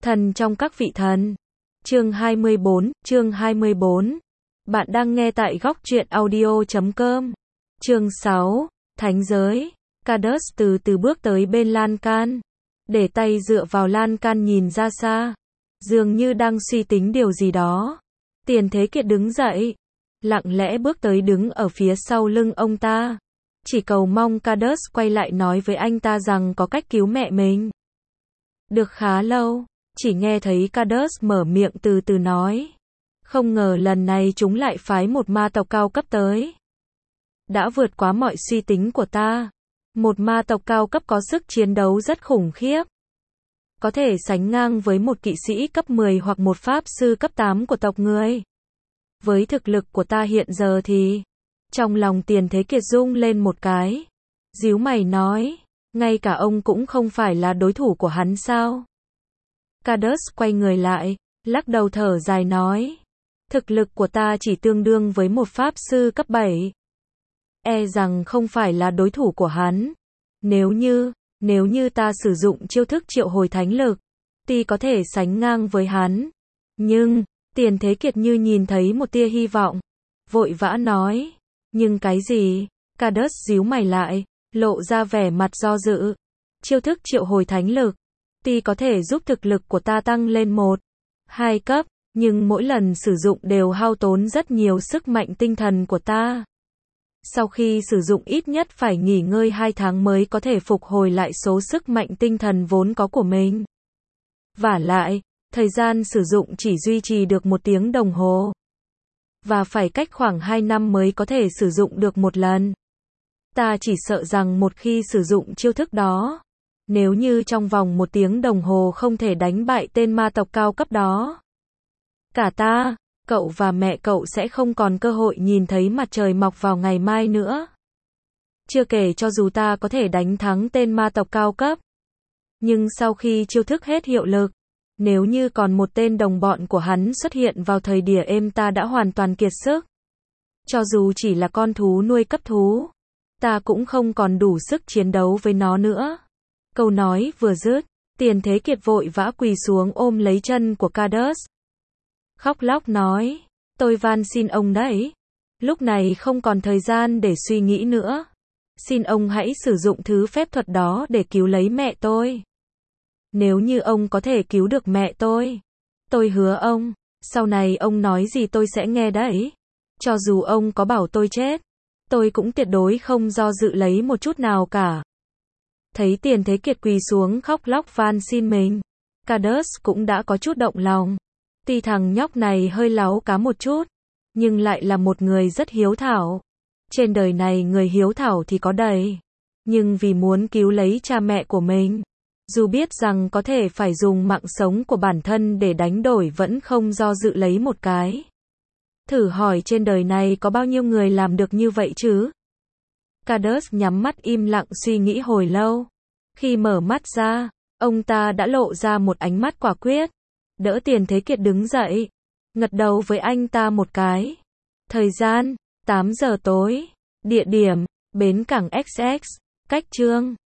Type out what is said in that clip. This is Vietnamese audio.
Thần trong các vị thần. Chương 24. Bạn đang nghe tại góc truyện audio.com. Chương 6. Thánh giới. Cadus từ từ bước tới bên lan can. Để tay dựa vào lan can nhìn ra xa. Dường như đang suy tính điều gì đó. Tiền Thế Kiệt đứng dậy. Lặng lẽ bước tới đứng ở phía sau lưng ông ta. Chỉ cầu mong Cadus quay lại nói với anh ta rằng có cách cứu mẹ mình. Được khá lâu, chỉ nghe thấy Cadus mở miệng từ từ nói. Không ngờ lần này chúng lại phái một ma tộc cao cấp tới. Đã vượt quá mọi suy tính của ta. Một ma tộc cao cấp có sức chiến đấu rất khủng khiếp. Có thể sánh ngang với một kỵ sĩ cấp 10 hoặc một pháp sư cấp 8 của tộc người. Với thực lực của ta hiện giờ thì... Trong lòng Tiền Thế Kiệt rung lên một cái. Díu mày nói, ngay cả ông cũng không phải là đối thủ của hắn sao? Cadus quay người lại, lắc đầu thở dài nói. Thực lực của ta chỉ tương đương với một pháp sư cấp 7. E rằng không phải là đối thủ của hắn. Nếu như ta sử dụng chiêu thức triệu hồi thánh lực, thì có thể sánh ngang với hắn. Nhưng, Tiền Thế Kiệt như nhìn thấy một tia hy vọng. Vội vã nói. Nhưng cái gì? Cadus díu mày lại, lộ ra vẻ mặt do dự. Chiêu thức triệu hồi thánh lực, thì có thể giúp thực lực của ta tăng lên 1-2 cấp, nhưng mỗi lần sử dụng đều hao tốn rất nhiều sức mạnh tinh thần của ta. Sau khi sử dụng ít nhất phải nghỉ ngơi 2 tháng mới có thể phục hồi lại số sức mạnh tinh thần vốn có của mình. Vả lại, thời gian sử dụng chỉ duy trì được 1 tiếng đồng hồ. Và phải cách khoảng 2 năm mới có thể sử dụng được một lần. Ta chỉ sợ rằng một khi sử dụng chiêu thức đó, nếu như trong vòng 1 tiếng đồng hồ không thể đánh bại tên ma tộc cao cấp đó, cả ta, cậu và mẹ cậu sẽ không còn cơ hội nhìn thấy mặt trời mọc vào ngày mai nữa. Chưa kể cho dù ta có thể đánh thắng tên ma tộc cao cấp. Nhưng sau khi chiêu thức hết hiệu lực, nếu như còn một tên đồng bọn của hắn xuất hiện vào thời điểm ta đã hoàn toàn kiệt sức. Cho dù chỉ là con thú nuôi cấp thú, ta cũng không còn đủ sức chiến đấu với nó nữa. Câu nói vừa dứt, Tiền Thế Kiệt vội vã quỳ xuống ôm lấy chân của Cadus. Khóc lóc nói, tôi van xin ông đấy. Lúc này không còn thời gian để suy nghĩ nữa. Xin ông hãy sử dụng thứ phép thuật đó để cứu lấy mẹ tôi. Nếu như ông có thể cứu được mẹ tôi hứa ông, sau này ông nói gì tôi sẽ nghe đấy. Cho dù ông có bảo tôi chết, tôi cũng tuyệt đối không do dự lấy một chút nào cả. Thấy Tiền Thế Kiệt quỳ xuống khóc lóc van xin mình, Cadus cũng đã có chút động lòng. Tuy thằng nhóc này hơi láu cá một chút, nhưng lại là một người rất hiếu thảo. Trên đời này người hiếu thảo thì có đầy. Nhưng vì muốn cứu lấy cha mẹ của mình, dù biết rằng có thể phải dùng mạng sống của bản thân để đánh đổi vẫn không do dự lấy một cái. Thử hỏi trên đời này có bao nhiêu người làm được như vậy chứ? Cadus nhắm mắt im lặng suy nghĩ hồi lâu. Khi mở mắt ra, ông ta đã lộ ra một ánh mắt quả quyết. Đỡ Tiền Thế Kiệt đứng dậy, gật đầu với anh ta một cái. Thời gian, 8 giờ tối. Địa điểm, bến cảng XX. Cách chương